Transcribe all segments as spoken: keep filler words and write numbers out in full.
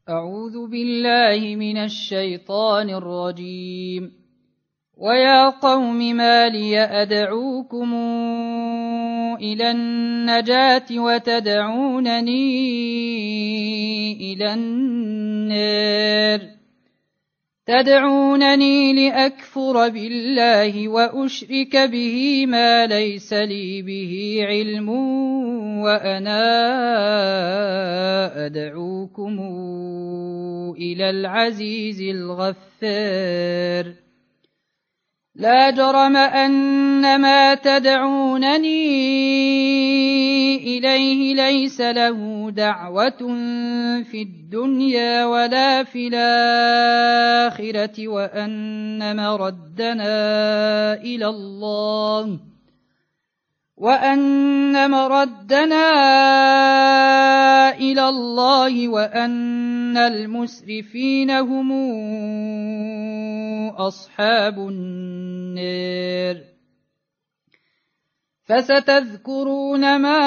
أعوذ بالله من الشيطان الرجيم. ويا قوم ما لي أدعوكم إلى النجاة وتدعونني إلى النار تدعونني لأكفر بالله وأشرك به ما ليس لي به علم وأنا أدعوكم إلى العزيز الغفار. لا جرم أن ما تدعونني إليه ليس له دعوة في الدنيا ولا في الآخرة وأن مردنا إلى الله وأن مردنا إلى الله وأن المسرفين هم أصحاب النار. فستذكرون ما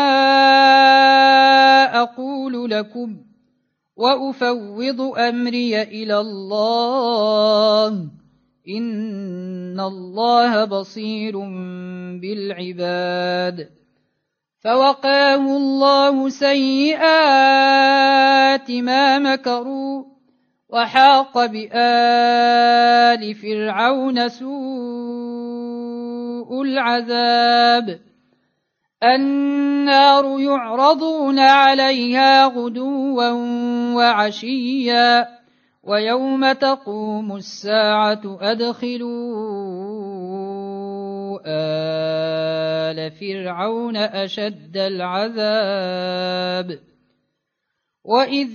أقول لكم وأفوض أمري إلى الله إن الله بصير بالعباد. فوقاه الله سيئات ما مكروا وحاق بآل فرعون سوء العذاب. النار يعرضون عليها غدوا وعشيا ويوم تقوم الساعة أدخلوا آل فرعون أشد العذاب. وإذ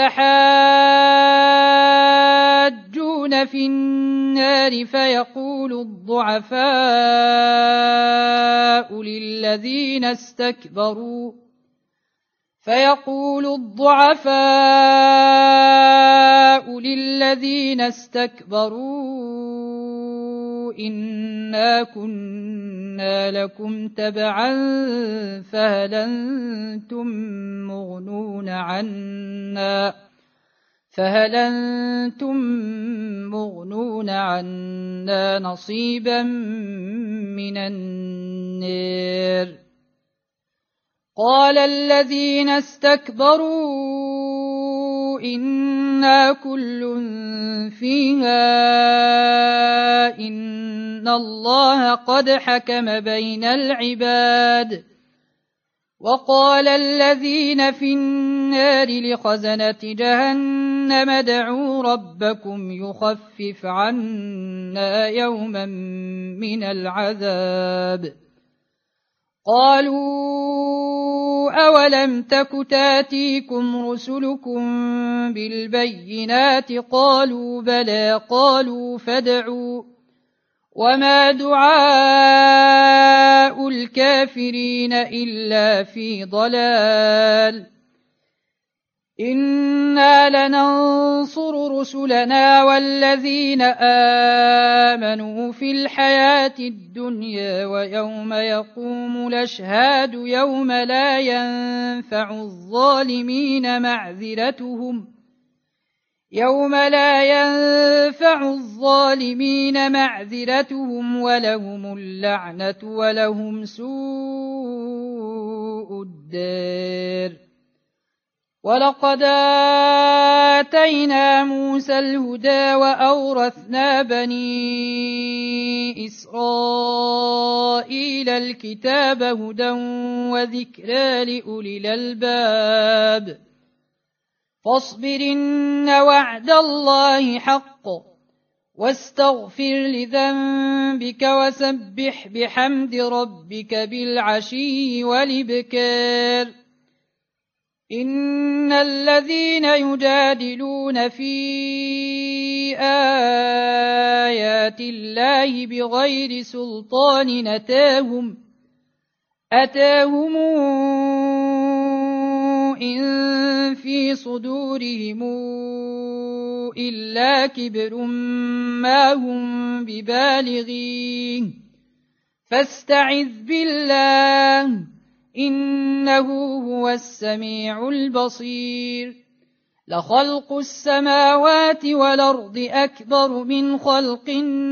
يتحاجون في النار فيقول الضعفاء للذين استكبروا فيقول الضعفاء للذين استكبروا إنا كنا لكم تبعا فهل أنتم مغنون عنا فهل أنتم مغنون عنا نصيبا من النار. قال الذين استكبروا إنا كل فيها إن الله قد حكم بين العباد. وقال الذين في النار لخزنة جهنم ادعوا ربكم يخفف عنا يوما من العذاب. قالوا أولم تك تاتيكم رسلكم بالبينات قالوا بلى قالوا فادعوا وما دعاء الكافرين إلا في ضلال. إنا لننصر رسلنا والذين آمنوا في الحياة الدنيا ويوم يقوم الأشهاد يوم لا ينفع الظالمين معذرتهم يوم لا ينفع الظالمين معذرتهم ولهم اللعنة ولهم سوء الدار. ولقد آتينا موسى الهدى وأورثنا بني إسرائيل الكتاب هدى وذكرى لأولي الألباب. فاصبر إن وعد الله حق واستغفر لذنبك وسبح بحمد ربك بالعشي والإبكار. إن الذين يجادلون في آيات الله بغير سلطان أتاهم أتاهم إن في صدورهم إلا كبر ما هم ببالغيه فاستعذ بالله إنه هو السميع البصير. لخلق السماوات والأرض أكبر من خلق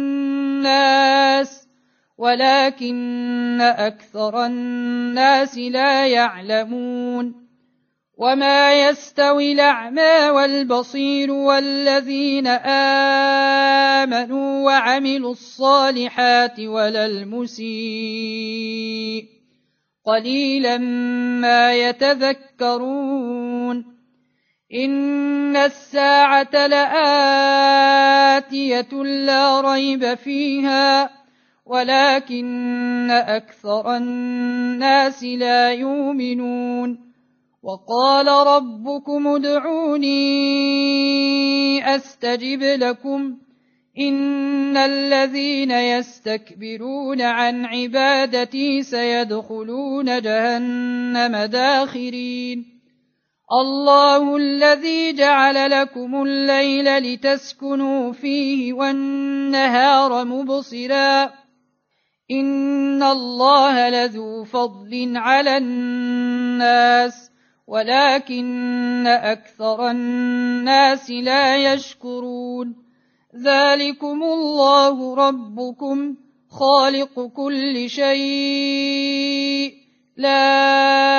الناس ولكن أكثر الناس لا يعلمون وما يستوي الأعمى والبصير والذين آمنوا وعملوا الصالحات ولا المسيء قليلا ما يتذكرون إن الساعة لآتية لا ريب فيها ولكن أكثر الناس لا يؤمنون وقال ربكم ادعوني أستجب لكم إن الذين يستكبرون عن عبادتي سيدخلون جهنم داخرين الله الذي جعل لكم الليل لتسكنوا فيه والنهار مبصرا إن الله لذو فضل على الناس ولكن أكثر الناس لا يشكرون ذلكم الله ربكم خالق كل شيء لا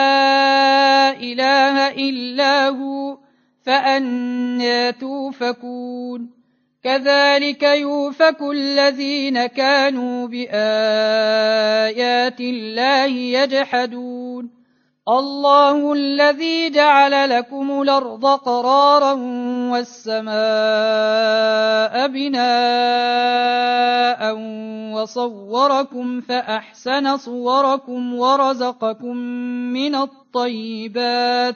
إله إلا هو فأنى توفكون كذلك يؤفك الذين كانوا بآيات الله يجحدون الله الذي جعل لكم الأرض قرارا والسماء بناء وصوركم فأحسن صوركم ورزقكم من الطيبات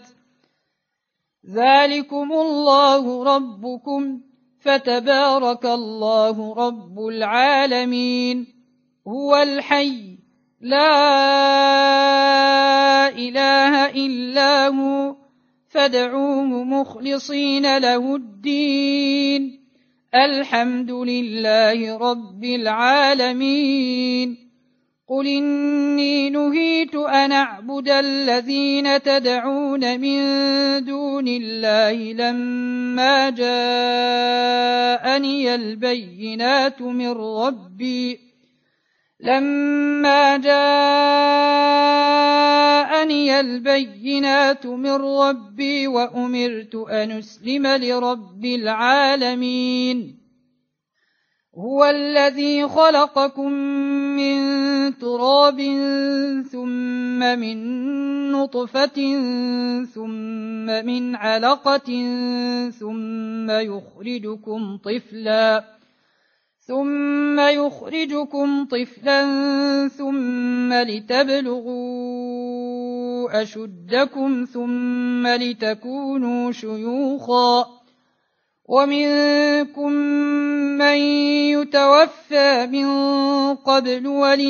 ذلكم الله ربكم فتبارك الله رب العالمين هو الحي لا إله إلا هو فادعوه مخلصين له الدين الحمد لله رب العالمين قل إني نهيت أن أعبد الذين تدعون من دون الله لما جاءني البينات من ربي لما جاءني البينات من ربي وأمرت أن أسلم لرب العالمين هو الذي خلقكم من تراب ثم من نطفة ثم من علقة ثم يخرجكم طفلا ثم يخرجكم طفلا ثم لتبلغوا أشدكم ثم لتكونوا شيوخا ومنكم من يتوفى من قبل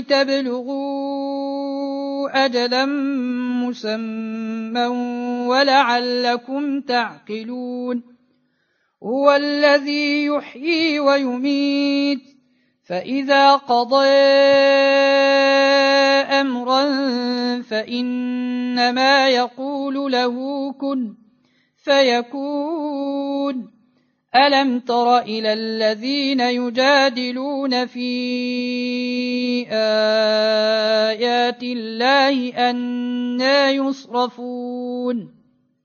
ولتبلغوا أجلا مسمى ولعلكم تعقلون هو الذي يحيي ويميت فإذا قضى أمرا فإنما يقول له كن فيكون ألم تر إلى الذين يجادلون في آيات الله أنى يصرفون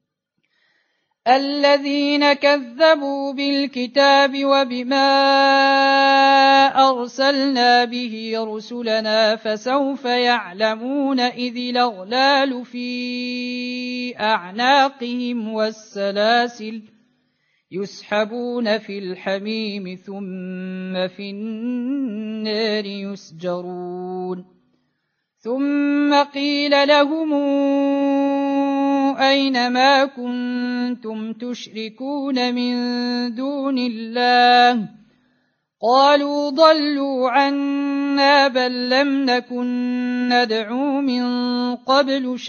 الذين كذبوا بالكتاب وبما أرسلنا به رسلنا فسوف يعلمون إذ الأغلال في أعناقهم والسلاسل يسحبون في الحميم ثم في النار يسجرون ثم قيل لهم أين ما كنتم تشركون من دون الله قالوا ضلوا عنا بل لم نكن ندعو من قبل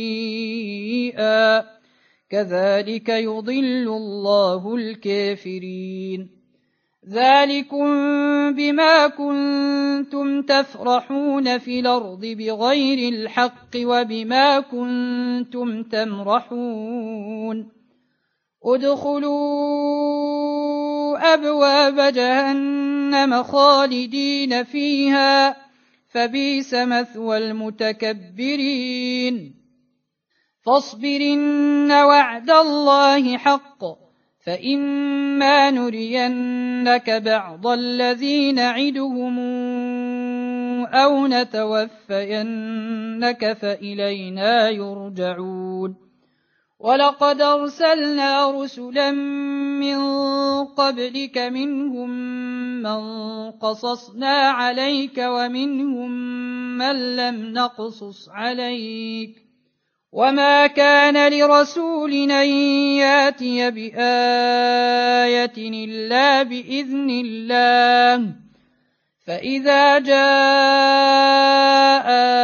شيئا كذلك يضل الله الكافرين ذلكم بما كنتم تفرحون في الأرض بغير الحق وبما كنتم تمرحون ادخلوا أبواب جهنم خالدين فيها فبئس مثوى المتكبرين فاصبر إن وعد الله حق فإما نرينك بعض الذي نعدهم أو نتوفينك فإلينا يرجعون ولقد أرسلنا رسلا من قبلك منهم من قصصنا عليك ومنهم من لم نقصص عليك وما كان لرسول أن ياتي بآية إلا بإذن الله فإذا جاء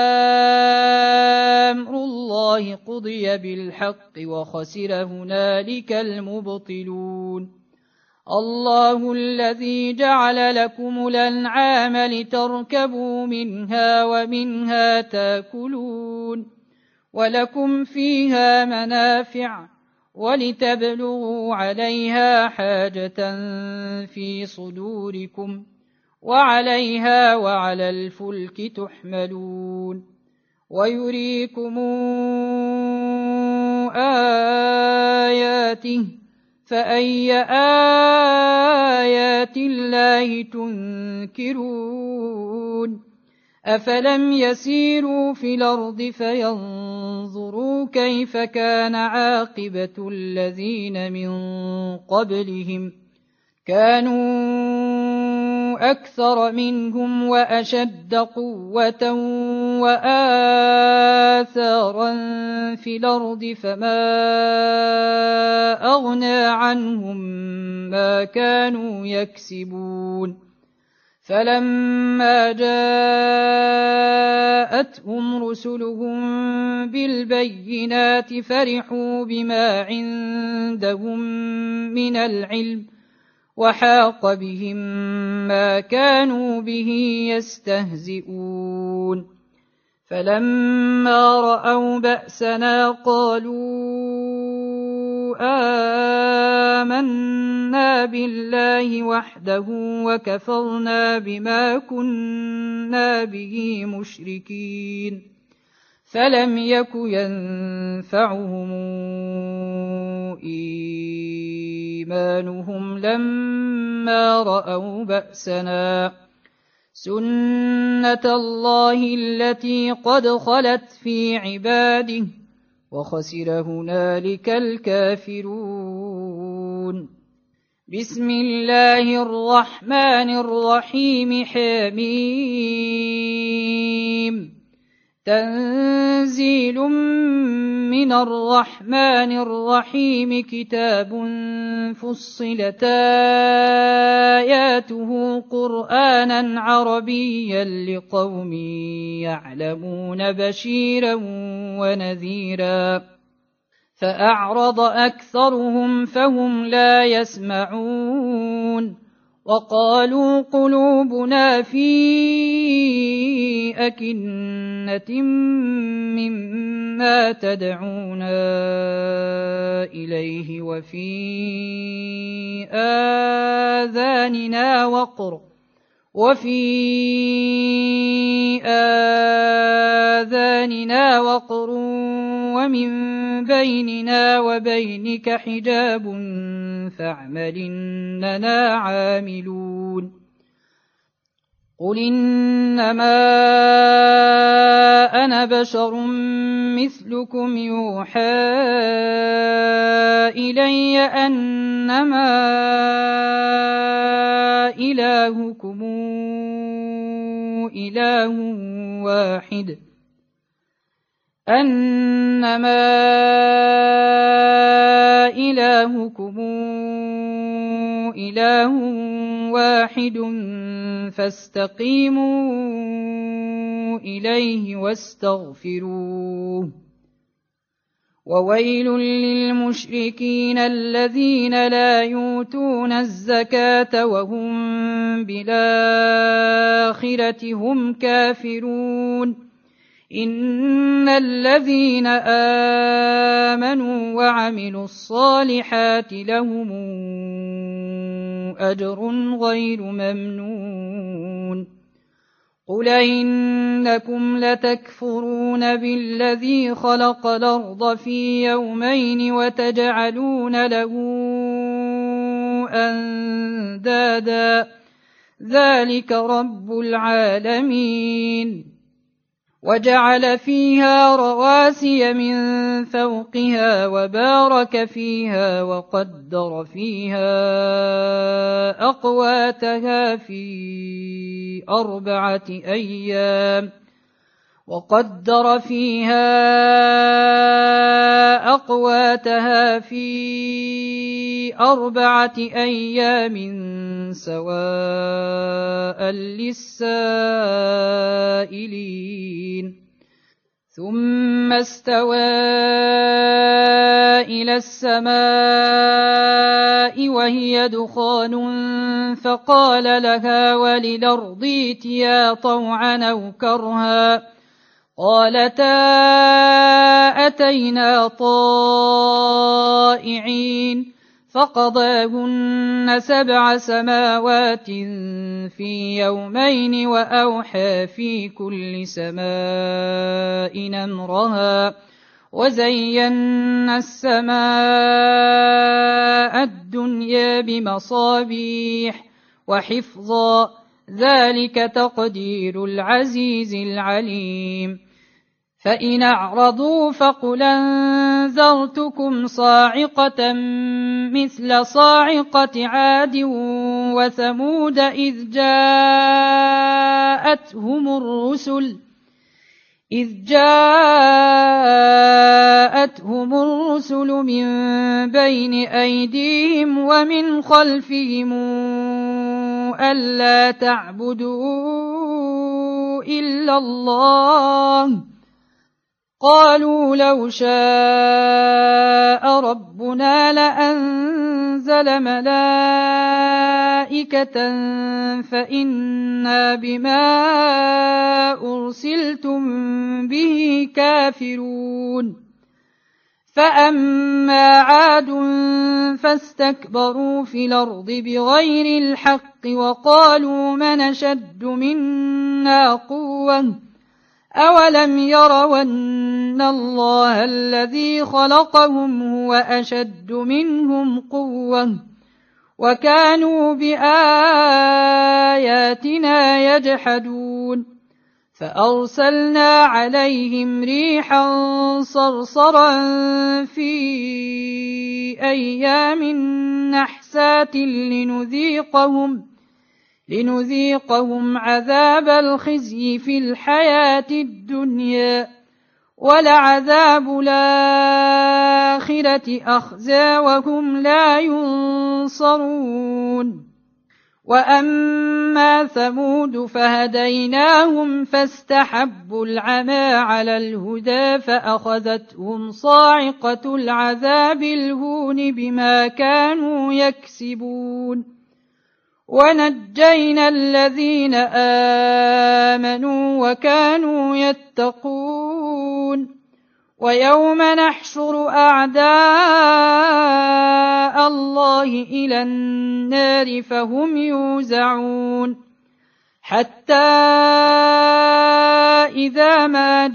أمر الله قضي بالحق وخسر هنالك المبطلون الله الذي جعل لكم الأنعام لتركبوا منها ومنها تاكلون ولكم فيها منافع ولتبلغوا عليها حاجة في صدوركم وعليها وعلى الفلك تحملون ويريكم آياته فأي آيات الله تنكرون أفلم يسيروا في الأرض فينظروا كيف كان عاقبة الذين من قبلهم كانوا أكثر منهم وأشد قوة وآثارا في الأرض فما أغنى عنهم ما كانوا يكسبون فلما جاءتهم رسلهم بالبينات فرحوا بما عندهم من العلم وحاق بهم ما كانوا به يستهزئون فلما رأوا بأسنا قالوا آمنا بالله وحده وكفرنا بما كنا به مشركين فلم يك ينفعهم إيمانهم لما رأوا بأسنا سنة الله التي قد خلت في عباده وخسر هنالك الكافرون بسم الله الرحمن الرحيم حميم تنزيل من الرحمن الرحيم كتاب فصلت آياته قرآنا عربيا لقوم يعلمون بشيرا ونذيرا فأعرض أكثرهم فهم لا يسمعون وقالوا قلوبنا في أكنة مما تدعونا إليه وفي آذاننا وقر وفي آذاننا وقر ومن بيننا وبينك حجاب فاعمل إننا عاملون قل إنما أنا بشر مثلكم يوحى إلي أنما إلهكم إله واحد أنما إلهكم إله واحد فاستقيموا إليه واستغفروه وويل للمشركين الذين لا يؤتون الزكاة وهم بالآخرة هم كافرون إن الذين آمنوا وعملوا الصالحات لهم أجر غير ممنون قل إنكم لتكفرون بالذي خلق الأرض في يومين وتجعلون له أندادا ذلك رب العالمين وجعل فيها رواسي من فوقها وبارك فيها وقدر فيها أقواتها في أربعة أيام وقدر فيها أقواتها في أربعة أيام سواء للسائلين ثم استوى إلى السماء وهي دخان فقال لها وللأرض ائتيا طوعا أو كرها قالتا أتينا طائعين فقضاهن سبع سماوات في يومين وأوحى في كل سماء أمرها وزينا السماء الدنيا بمصابيح وحفظا ذلك تقدير العزيز العليم فإن أعرضوا فقل أنذرتكم صاعقة مثل صاعقة عاد وثمود إذ جاءتهم الرسل إذ جاءتهم الرسل من بين أيديهم ومن خلفهم ألا تعبدوا إلا الله قالوا لو شاء ربنا لأنزل ملائكة فإنا بما أرسلتم به كافرون فأما عاد فاستكبروا في الأرض بغير الحق وقالوا من أشد منا قوة أولم يروا أن الله الذي خلقهم هو أشد منهم قوة وكانوا بآياتنا يجحدون فأرسلنا عليهم ريحا صرصرا في أيام نحسات لنذيقهم لنذيقهم عذاب الخزي في الحياة الدنيا ولعذاب الآخرة أخزى وهم لا ينصرون وأما ثمود فهديناهم فاستحبوا العمى على الهدى فأخذتهم صاعقة العذاب الهون بما كانوا يكسبون ونجينا الذين آمنوا وكانوا يتقون ويوم نحشر أعداء الله إلى النار فهم يوزعون حتى إذا ما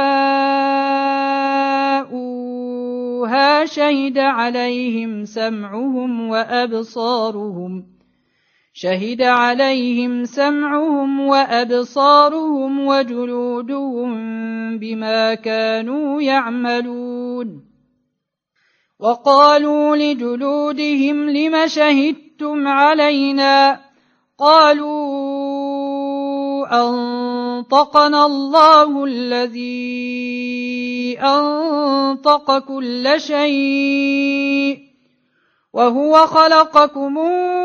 جاءوها شهد عليهم سمعهم وأبصارهم شهد عليهم سمعهم وأبصارهم وجلودهم بما كانوا يعملون وقالوا لجلودهم لم شهدتم علينا قالوا أنطقنا الله الذي أنطق كل شيء وهو خلقكم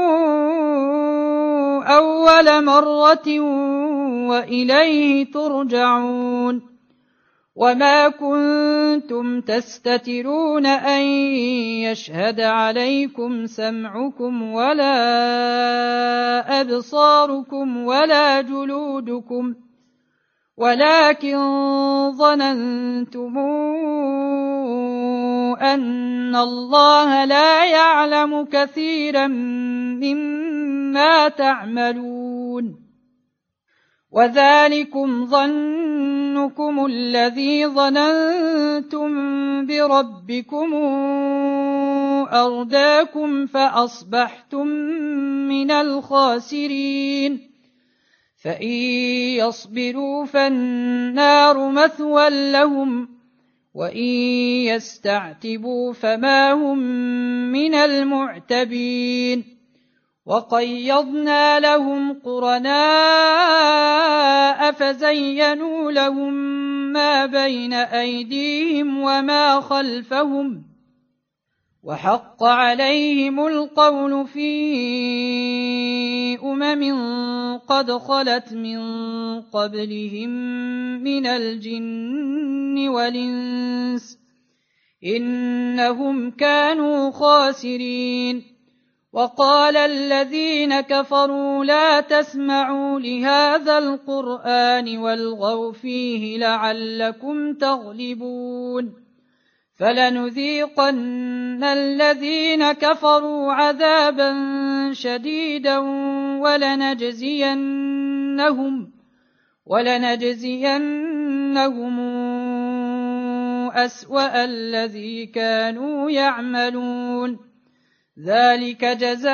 أول مرة وإليه ترجعون وما كنتم تستترون أن يشهد عليكم سمعكم ولا أبصاركم ولا جلودكم ولكن ظننتم أن الله لا يعلم كثيرا مما تعملون وذلكم ظنكم الذي ظننتم بربكم أرداكم فأصبحتم من الخاسرين فإن يصبروا فالنار مثوى لهم وإن يستعتبوا فما هم من المعتبين وقيضنا لهم قرناء فزينوا لهم ما بين أيديهم وما خلفهم وحق عليهم القول في أمم قد خلت من قبلهم من الجن والإنس إنهم كانوا خاسرين وقال الذين كفروا لا تسمعوا لهذا القرآن والغوا فيه لعلكم تغلبون فلنذيقن الذين كفروا عذابا شديدا ولنجزينهم ولنجزينهم أسوأ الذي كانوا يعملون ذلك جزاء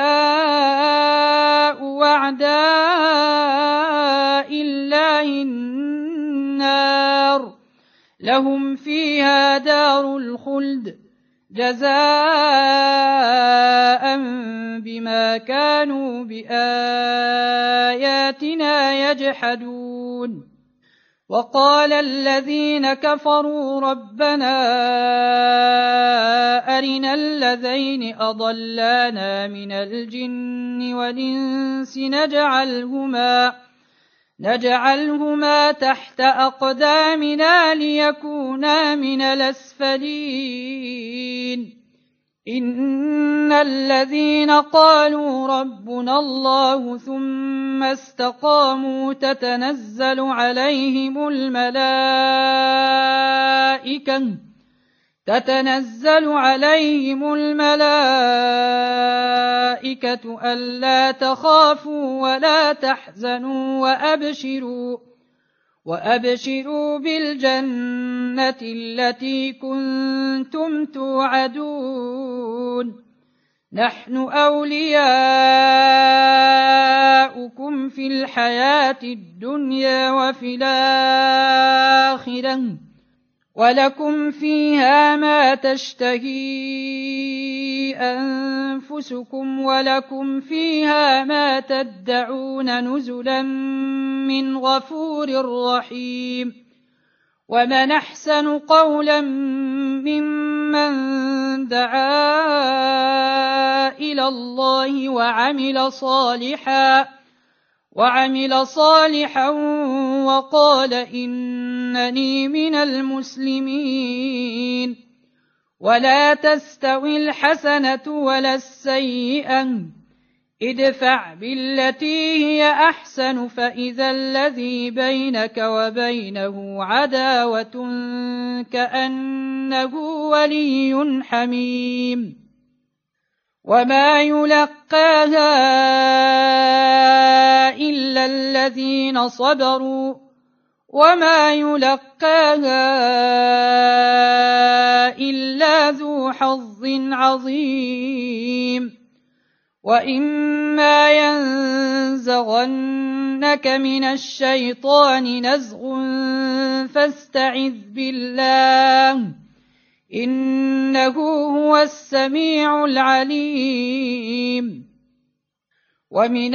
أعداء الله النار لهم فيها دار الخلد جزاء بما كانوا بآياتنا يجحدون وقال الذين كفروا ربنا أرنا الذين أضلانا من الجن والإنس نجعلهما نجعلهما تحت أقدامنا ليكونا من الأسفلين إن الذين قالوا ربنا الله ثم استقاموا تتنزل عليهم الملائكة تتنزل عليهم الملائكة ألا تخافوا ولا تحزنوا وأبشروا وأبشروا بالجنة التي كنتم توعدون نحن أولياؤكم في الحياة الدنيا وفي الآخرة ولكم فيها ما تشتهي أنفسكم ولكم فيها ما تدعون نزلا من غفور رحيم ومن أحسن قولا ممن دعا إلى الله وعمل صالحا وعمل صالحا وقال إنني من المسلمين ولا تستوي الحسنة ولا السيئة ادفع بالتي هي أحسن فإذا الذي بينك وبينه عداوة كأنه ولي حميم وما يلقاها إلا الذين صبروا وما يلقاها إلا ذو حظ عظيم وإما ينزغنك من الشيطان نزغ فاستعذ بالله إنه هو السميع العليم ومن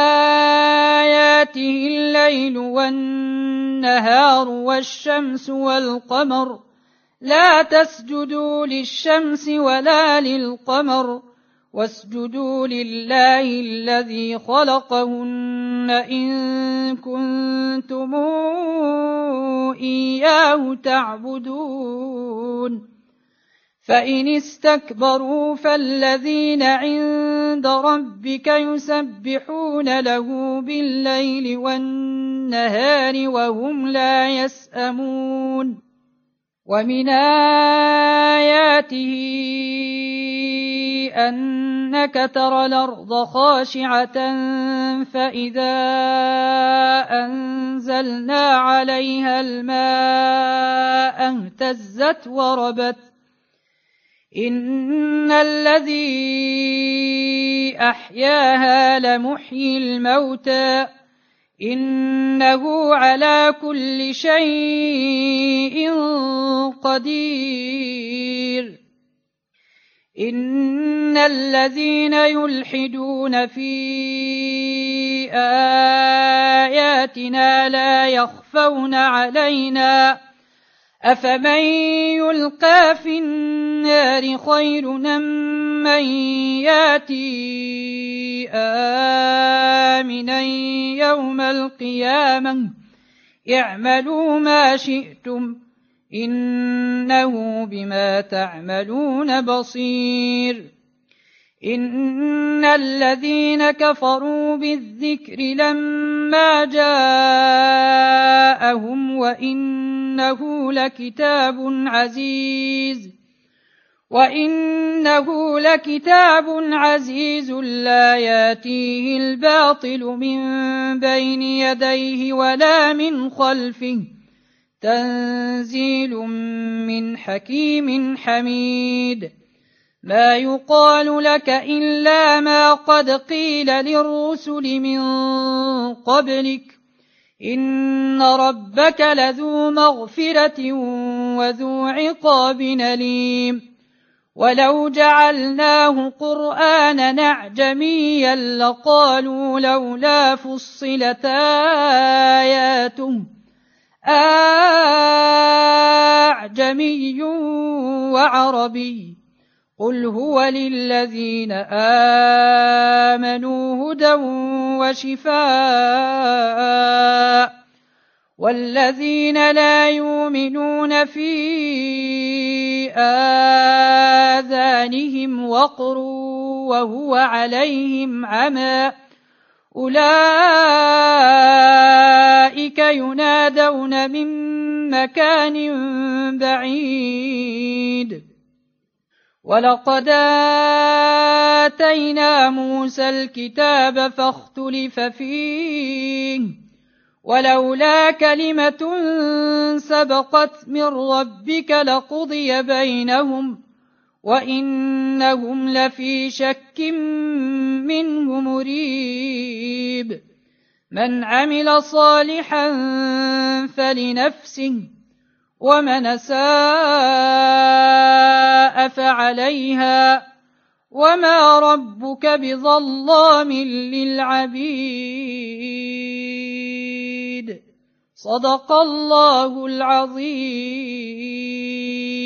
آياته الليل والنهار والشمس والقمر لا تسجدوا للشمس ولا للقمر واسجدوا لله الذي خلقهن إن كنتم إياه تعبدون فإن استكبروا فالذين عند ربك يسبحون له بالليل والنهار والنهار وهم لا يسأمون ومن آياته أنك ترى الأرض خاشعة فإذا أنزلنا عليها الماء اهتزت وربت إن الذي أحياها لمحيي الموتى إنه على كل شيء قدير إن الذين يلحدون في آياتنا لا يخفون علينا أفمن يلقى في النار خير أم من ياتي آمنا يوم القيامة اعملوا ما شئتم إنه بما تعملون بصير إن الذين كفروا بالذكر لما جاءهم وإنه لكتاب عزيز وإنه لكتاب عزيز لا ياتيه الباطل من بين يديه ولا من خلفه تنزيل من حكيم حميد ما يقال لك إلا ما قد قيل للرسل من قبلك إن ربك لذو مغفرة وذو عقاب أليم ولو جعلناه قرآنا أعجميا لقالوا لولا فصلت آياته أعجمي وعربي قل هو للذين آمنوا هدى وشفاء والذين لا يؤمنون في آذانهم وقر وهو عليهم عمى أولئك ينادون من مكان بعيد ولقد آتينا موسى الكتاب فاختلف فيه ولولا كلمة سبقت من ربك لقضي بينهم وإنهم لفي شك منه مريب من عمل صالحا فلنفسه ومن أساء فعليها وما ربك بظلام للعبيد صدق الله العظيم.